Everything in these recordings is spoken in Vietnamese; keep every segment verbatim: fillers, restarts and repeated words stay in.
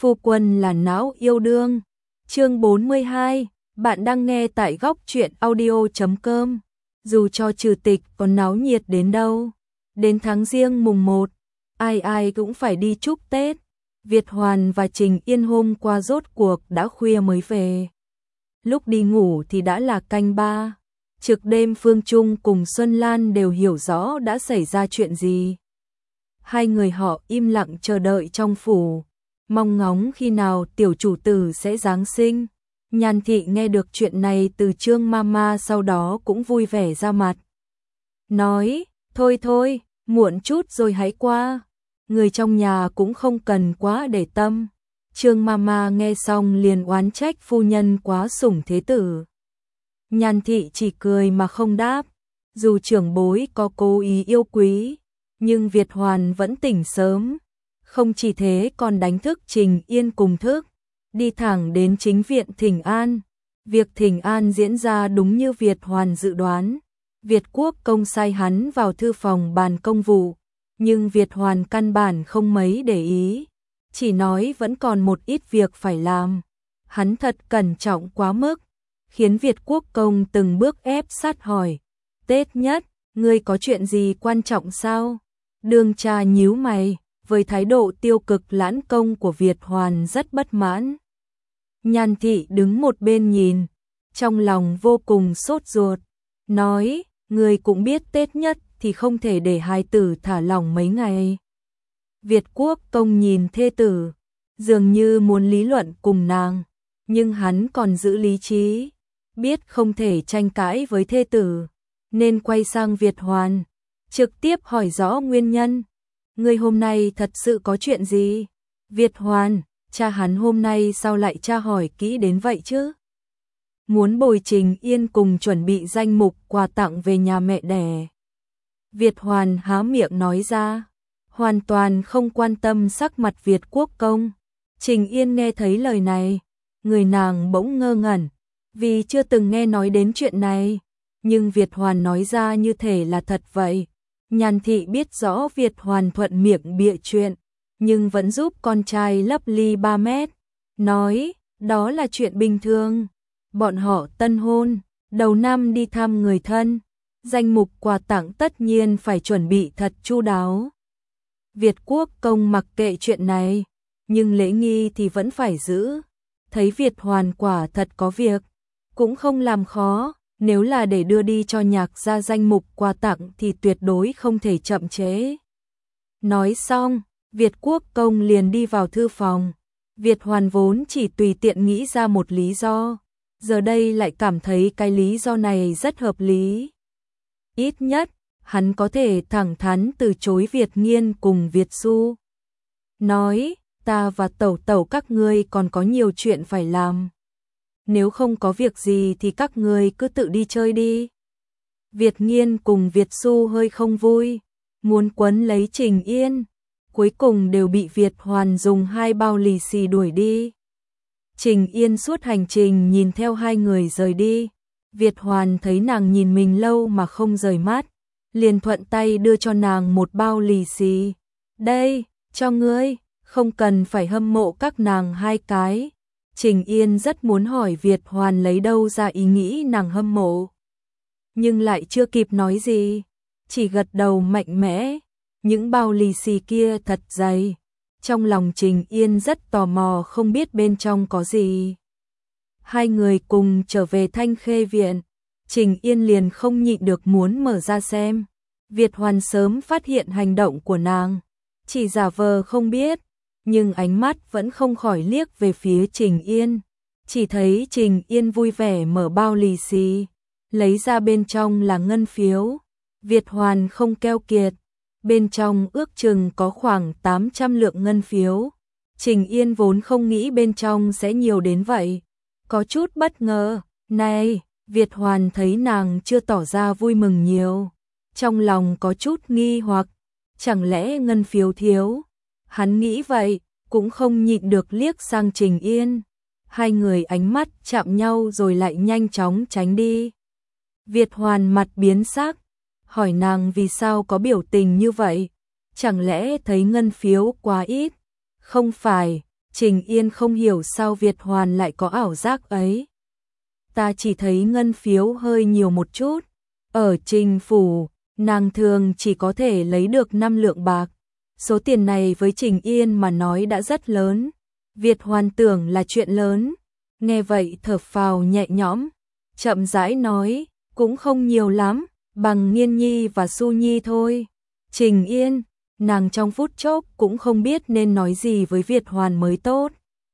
Phu quân là não yêu đương. Chương bốn mươi hai, bạn đang nghe tại góc truyện audio chấm com. Dù cho trừ tịch có náo nhiệt đến đâu, đến tháng Giêng mùng một, ai ai cũng phải đi chúc Tết. Việt Hoàn và Trình Yên hôm qua rốt cuộc đã khuya mới về. Lúc đi ngủ thì đã là canh ba. Trực đêm Phương Trung cùng Xuân Lan đều hiểu rõ đã xảy ra chuyện gì. Hai người họ im lặng chờ đợi trong phủ, mong ngóng khi nào tiểu chủ tử sẽ giáng sinh. Nhan Thị nghe được chuyện này từ Trương Mama sau đó cũng vui vẻ ra mặt. Nói, thôi thôi, muộn chút rồi hãy qua. Người trong nhà cũng không cần quá để tâm. Trương Mama nghe xong liền oán trách phu nhân quá sủng thế tử. Nhan Thị chỉ cười mà không đáp. Dù trưởng bối có cố ý yêu quý, nhưng Việt Hoàn vẫn tỉnh sớm. Không chỉ thế còn đánh thức Trình Yên cùng thức, đi thẳng đến chính viện thỉnh an. Việc thỉnh an diễn ra đúng như Việt Hoàn dự đoán. Việt Quốc công sai hắn vào thư phòng bàn công vụ, nhưng Việt Hoàn căn bản không mấy để ý, chỉ nói vẫn còn một ít việc phải làm. Hắn thật cẩn trọng quá mức, khiến Việt Quốc công từng bước ép sát hỏi, Tết Nhất, ngươi có chuyện gì quan trọng sao? Đường Trà nhíu mày, với thái độ tiêu cực lãn công của Việt Hoàn rất bất mãn. Nhan Thị đứng một bên nhìn, trong lòng vô cùng sốt ruột, nói, ngươi cũng biết Tết Nhất thì không thể để hai tử thả lỏng mấy ngày. Việt Quốc công nhìn thê tử, dường như muốn lý luận cùng nàng, nhưng hắn còn giữ lý trí, biết không thể tranh cãi với thê tử, nên quay sang Việt Hoàn, trực tiếp hỏi rõ nguyên nhân. Ngươi hôm nay thật sự có chuyện gì? Việt Hoàn, cha hắn hôm nay sao lại tra hỏi kỹ đến vậy chứ? Muốn bồi Trình Yên cùng chuẩn bị danh mục quà tặng về nhà mẹ đẻ. Việt Hoàn há miệng nói ra, hoàn toàn không quan tâm sắc mặt Việt Quốc công. Trình Yên nghe thấy lời này, người nàng bỗng ngơ ngẩn, vì chưa từng nghe nói đến chuyện này, nhưng Việt Hoàn nói ra như thể là thật vậy. Nhan Thị biết rõ Việt Hoàn thuận miệng bịa chuyện, nhưng vẫn giúp con trai lấp ly ba mét, nói, đó là chuyện bình thường. Bọn họ tân hôn, đầu năm đi thăm người thân, danh mục quà tặng tất nhiên phải chuẩn bị thật chu đáo. Việt Quốc công mặc kệ chuyện này, nhưng lễ nghi thì vẫn phải giữ. Thấy Việt Hoàn quả thật có việc, cũng không làm khó. Nếu là để đưa đi cho Nhạc ra danh mục quà tặng thì tuyệt đối không thể chậm chế. Nói xong, Việt Quốc công liền đi vào thư phòng. Việt Hoàn vốn chỉ tùy tiện nghĩ ra một lý do, giờ đây lại cảm thấy cái lý do này rất hợp lý. Ít nhất, hắn có thể thẳng thắn từ chối Việt Nghiên cùng Việt Xu. Nói, ta và tẩu tẩu các ngươi còn có nhiều chuyện phải làm. Nếu không có việc gì thì các người cứ tự đi chơi đi. Việt Nghiên cùng Việt Xu hơi không vui, muốn quấn lấy Trình Yên, cuối cùng đều bị Việt Hoàn dùng hai bao lì xì đuổi đi. Trình Yên suốt hành trình nhìn theo hai người rời đi, Việt Hoàn thấy nàng nhìn mình lâu mà không rời mắt, liền thuận tay đưa cho nàng một bao lì xì. Đây, cho ngươi, không cần phải hâm mộ các nàng hai cái. Trình Yên rất muốn hỏi Việt Hoàn lấy đâu ra ý nghĩ nàng hâm mộ, nhưng lại chưa kịp nói gì, chỉ gật đầu mạnh mẽ. Những bao lì xì kia thật dày, trong lòng Trình Yên rất tò mò không biết bên trong có gì. Hai người cùng trở về Thanh Khê viện, Trình Yên liền không nhịn được muốn mở ra xem. Việt Hoàn sớm phát hiện hành động của nàng, chỉ giả vờ không biết, nhưng ánh mắt vẫn không khỏi liếc về phía Trình Yên. Chỉ thấy Trình Yên vui vẻ mở bao lì xì, lấy ra bên trong là ngân phiếu. Việt Hoàn không keo kiệt, bên trong ước chừng có khoảng tám trăm lượng ngân phiếu. Trình Yên vốn không nghĩ bên trong sẽ nhiều đến vậy, có chút bất ngờ. Này, Việt Hoàn thấy nàng chưa tỏ ra vui mừng nhiều, trong lòng có chút nghi hoặc, chẳng lẽ ngân phiếu thiếu? Hắn nghĩ vậy, cũng không nhịn được liếc sang Trình Yên. Hai người ánh mắt chạm nhau rồi lại nhanh chóng tránh đi. Việt Hoàn mặt biến sắc, hỏi nàng vì sao có biểu tình như vậy, chẳng lẽ thấy ngân phiếu quá ít? Không phải, Trình Yên không hiểu sao Việt Hoàn lại có ảo giác ấy. Ta chỉ thấy ngân phiếu hơi nhiều một chút. Ở Trình phủ, nàng thường chỉ có thể lấy được năm lượng bạc. Số tiền này với Trình Yên mà nói đã rất lớn. Việt Hoàn tưởng là chuyện lớn. Nghe vậy thở phào nhẹ nhõm, chậm rãi nói, cũng không nhiều lắm, bằng Nghiên Nhi và Su Nhi thôi. Trình Yên, nàng trong phút chốc cũng không biết nên nói gì với Việt Hoàn mới tốt.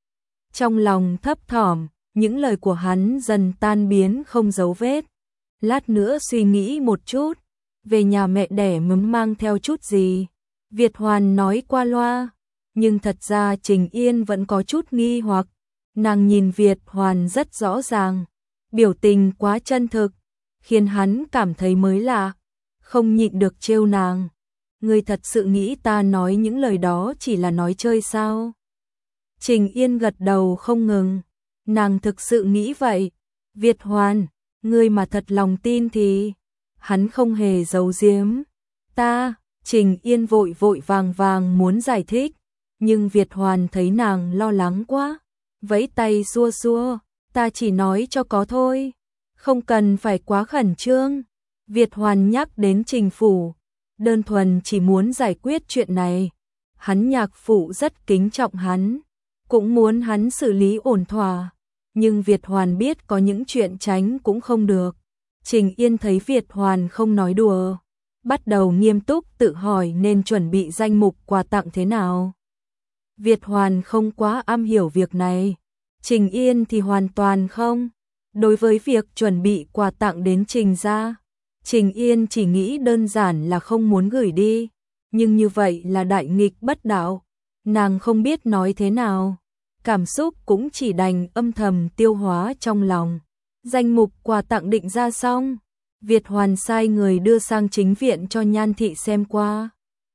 Trong lòng thấp thỏm, những lời của hắn dần tan biến không dấu vết. Lát nữa suy nghĩ một chút, về nhà mẹ đẻ muốn mang theo chút gì. Việt Hoàn nói qua loa, nhưng thật ra Trình Yên vẫn có chút nghi hoặc. Nàng nhìn Việt Hoàn rất rõ ràng, biểu tình quá chân thực, khiến hắn cảm thấy mới lạ, không nhịn được trêu nàng. Ngươi thật sự nghĩ ta nói những lời đó chỉ là nói chơi sao? Trình Yên gật đầu không ngừng, nàng thực sự nghĩ vậy. Việt Hoàn, ngươi mà thật lòng tin thì... Hắn không hề giấu giếm. Ta, Trình Yên vội vội vàng vàng muốn giải thích, nhưng Việt Hoàn thấy nàng lo lắng quá, vẫy tay xua xua, ta chỉ nói cho có thôi, không cần phải quá khẩn trương. Việt Hoàn nhắc đến Trình phủ, đơn thuần chỉ muốn giải quyết chuyện này. Hắn nhạc phụ rất kính trọng hắn, cũng muốn hắn xử lý ổn thỏa, nhưng Việt Hoàn biết có những chuyện tránh cũng không được. Trình Yên thấy Việt Hoàn không nói đùa, bắt đầu nghiêm túc tự hỏi nên chuẩn bị danh mục quà tặng thế nào. Việt Hoàn không quá am hiểu việc này, Trình Yên thì hoàn toàn không. Đối với việc chuẩn bị quà tặng đến Trình gia, Trình Yên chỉ nghĩ đơn giản là không muốn gửi đi, nhưng như vậy là đại nghịch bất đạo, nàng không biết nói thế nào, cảm xúc cũng chỉ đành âm thầm tiêu hóa trong lòng. Danh mục quà tặng định ra xong, Việt Hoàn sai người đưa sang chính viện cho Nhan thị xem qua.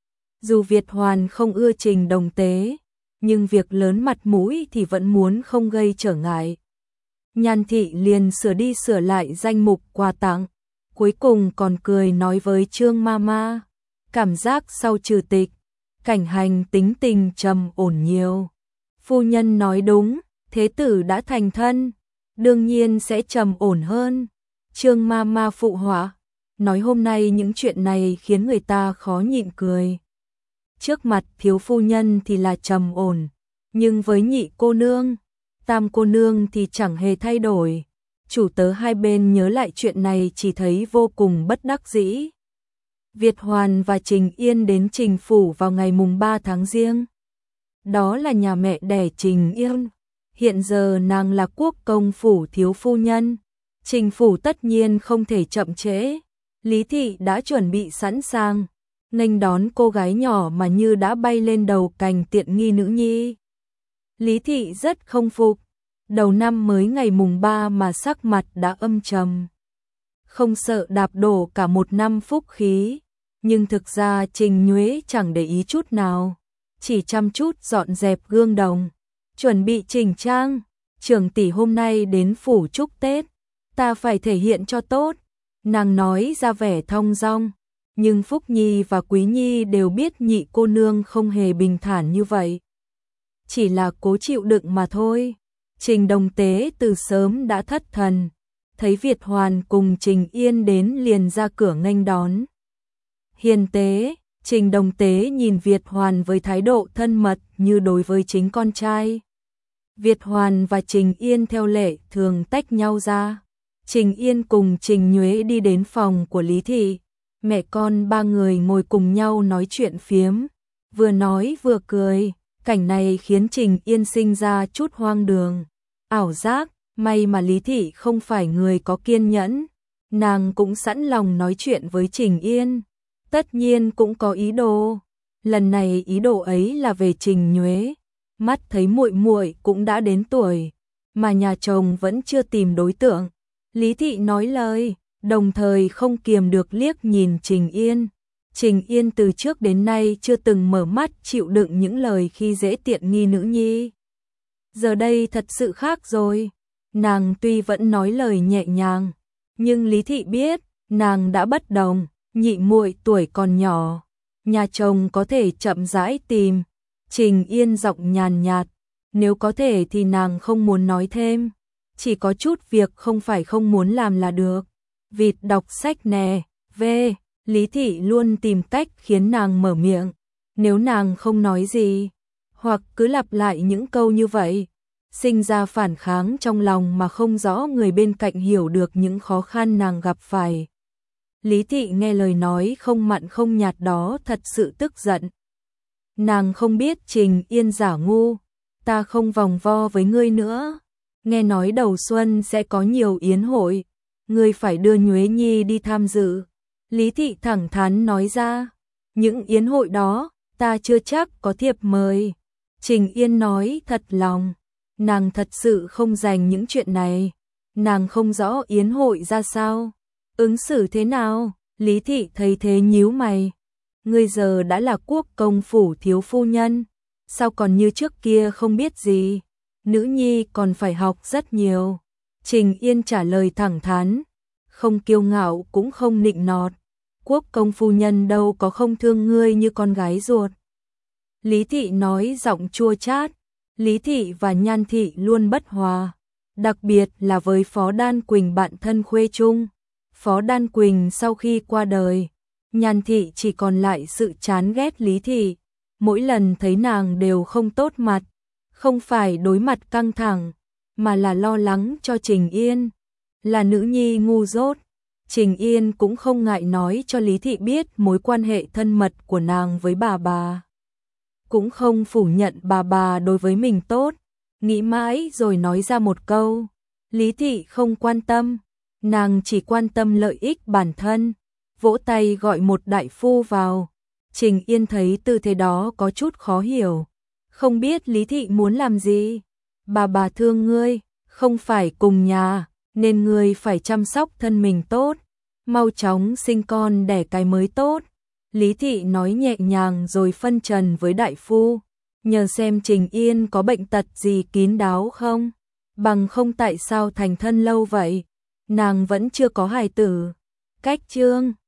Dù Việt Hoàn không ưa Trình Đồng Tế, nhưng việc lớn mặt mũi thì vẫn muốn không gây trở ngại. Nhan thị liền sửa đi sửa lại danh mục quà tặng, cuối cùng còn cười nói với Trương Mama, cảm giác sau trừ tịch, Cảnh Hành tính tình trầm ổn nhiều. Phu nhân nói đúng, thế tử đã thành thân, đương nhiên sẽ trầm ổn hơn. Trương Mama phụ họa, nói hôm nay những chuyện này khiến người ta khó nhịn cười. Trước mặt thiếu phu nhân thì là trầm ổn, nhưng với nhị cô nương, tam cô nương thì chẳng hề thay đổi. Chủ tớ hai bên nhớ lại chuyện này chỉ thấy vô cùng bất đắc dĩ. Việt Hoàn và Trình Yên đến Trình phủ vào ngày mùng ba tháng Giêng. Đó là nhà mẹ đẻ Trình Yên. Hiện giờ nàng là quốc công phủ thiếu phu nhân. Trình phủ tất nhiên không thể chậm trễ. Lý thị đã chuẩn bị sẵn sàng, nghênh đón cô gái nhỏ mà như đã bay lên đầu cành tiện nghi nữ nhi. Lý thị rất không phục, đầu năm mới ngày mùng ba mà sắc mặt đã âm trầm. Không sợ đạp đổ cả một năm phúc khí, nhưng thực ra Trình Nhuế chẳng để ý chút nào, chỉ chăm chút dọn dẹp gương đồng, chuẩn bị chỉnh trang. Trưởng tỷ hôm nay đến phủ chúc Tết, ta phải thể hiện cho tốt. Nàng nói ra vẻ thong dong, nhưng Phúc Nhi và Quý Nhi đều biết nhị cô nương không hề bình thản như vậy. Chỉ là cố chịu đựng mà thôi. Trình Đồng Tế từ sớm đã thất thần, thấy Việt Hoàn cùng Trình Yên đến liền ra cửa nghênh đón. Hiền Tế, Trình Đồng Tế nhìn Việt Hoàn với thái độ thân mật như đối với chính con trai. Việt Hoàn và Trình Yên theo lệ thường tách nhau ra. Trình Yên cùng Trình Nhuế đi đến phòng của Lý thị. Mẹ con ba người ngồi cùng nhau nói chuyện phiếm, vừa nói vừa cười. Cảnh này khiến Trình Yên sinh ra chút hoang đường, ảo giác. May mà Lý thị không phải người có kiên nhẫn, nàng cũng sẵn lòng nói chuyện với Trình Yên, tất nhiên cũng có ý đồ. Lần này ý đồ ấy là về Trình Nhuế. Mắt thấy muội muội cũng đã đến tuổi, mà nhà chồng vẫn chưa tìm đối tượng. Lý thị nói lời, đồng thời không kiềm được liếc nhìn Trình Yên. Trình Yên từ trước đến nay chưa từng mở mắt chịu đựng những lời khi dễ tiện nghi nữ nhi. Giờ đây thật sự khác rồi. Nàng tuy vẫn nói lời nhẹ nhàng, nhưng Lý thị biết, nàng đã bất đồng, nhị muội tuổi còn nhỏ, nhà chồng có thể chậm rãi tìm. Trình Yên giọng nhàn nhạt, nếu có thể thì nàng không muốn nói thêm, chỉ có chút việc không phải không muốn làm là được. Vịt đọc sách nè, v. Lý Thị luôn tìm cách khiến nàng mở miệng, nếu nàng không nói gì, hoặc cứ lặp lại những câu như vậy, sinh ra phản kháng trong lòng mà không rõ người bên cạnh hiểu được những khó khăn nàng gặp phải. Lý Thị nghe lời nói không mặn không nhạt đó thật sự tức giận. Nàng không biết Trình Yên giả ngu, ta không vòng vo với ngươi nữa. Nghe nói đầu xuân sẽ có nhiều yến hội, ngươi phải đưa Nhuế Nhi đi tham dự. Lý Thị thẳng thắn nói ra, những yến hội đó, ta chưa chắc có thiệp mời. Trình Yên nói thật lòng, nàng thật sự không dành những chuyện này, nàng không rõ yến hội ra sao, ứng xử thế nào. Lý Thị thấy thế nhíu mày, ngươi giờ đã là quốc công phủ thiếu phu nhân, sao còn như trước kia không biết gì, nữ nhi còn phải học rất nhiều. Trình Yên trả lời thẳng thắn, không kiêu ngạo cũng không nịnh nọt, quốc công phu nhân đâu có không thương ngươi như con gái ruột. Lý Thị nói giọng chua chát. Lý Thị và Nhan Thị luôn bất hòa, đặc biệt là với Phó Đan Quỳnh bạn thân khuê chung. Phó Đan Quỳnh sau khi qua đời, Nhan Thị chỉ còn lại sự chán ghét Lý Thị, mỗi lần thấy nàng đều không tốt mặt, không phải đối mặt căng thẳng, mà là lo lắng cho Trình Yên, là nữ nhi ngu dốt. Trình Yên cũng không ngại nói cho Lý Thị biết mối quan hệ thân mật của nàng với bà bà, cũng không phủ nhận bà bà đối với mình tốt, nghĩ mãi rồi nói ra một câu, Lý Thị không quan tâm, nàng chỉ quan tâm lợi ích bản thân, vỗ tay gọi một đại phu vào. Trình Yên thấy tư thế đó có chút khó hiểu, không biết Lý Thị muốn làm gì. Bà bà thương ngươi, không phải cùng nhà, nên ngươi phải chăm sóc thân mình tốt, mau chóng sinh con đẻ cái mới tốt. Lý Thị nói nhẹ nhàng rồi phân trần với đại phu, nhờ xem Trình Yên có bệnh tật gì kín đáo không, bằng không tại sao thành thân lâu vậy, nàng vẫn chưa có hài tử. Cách chương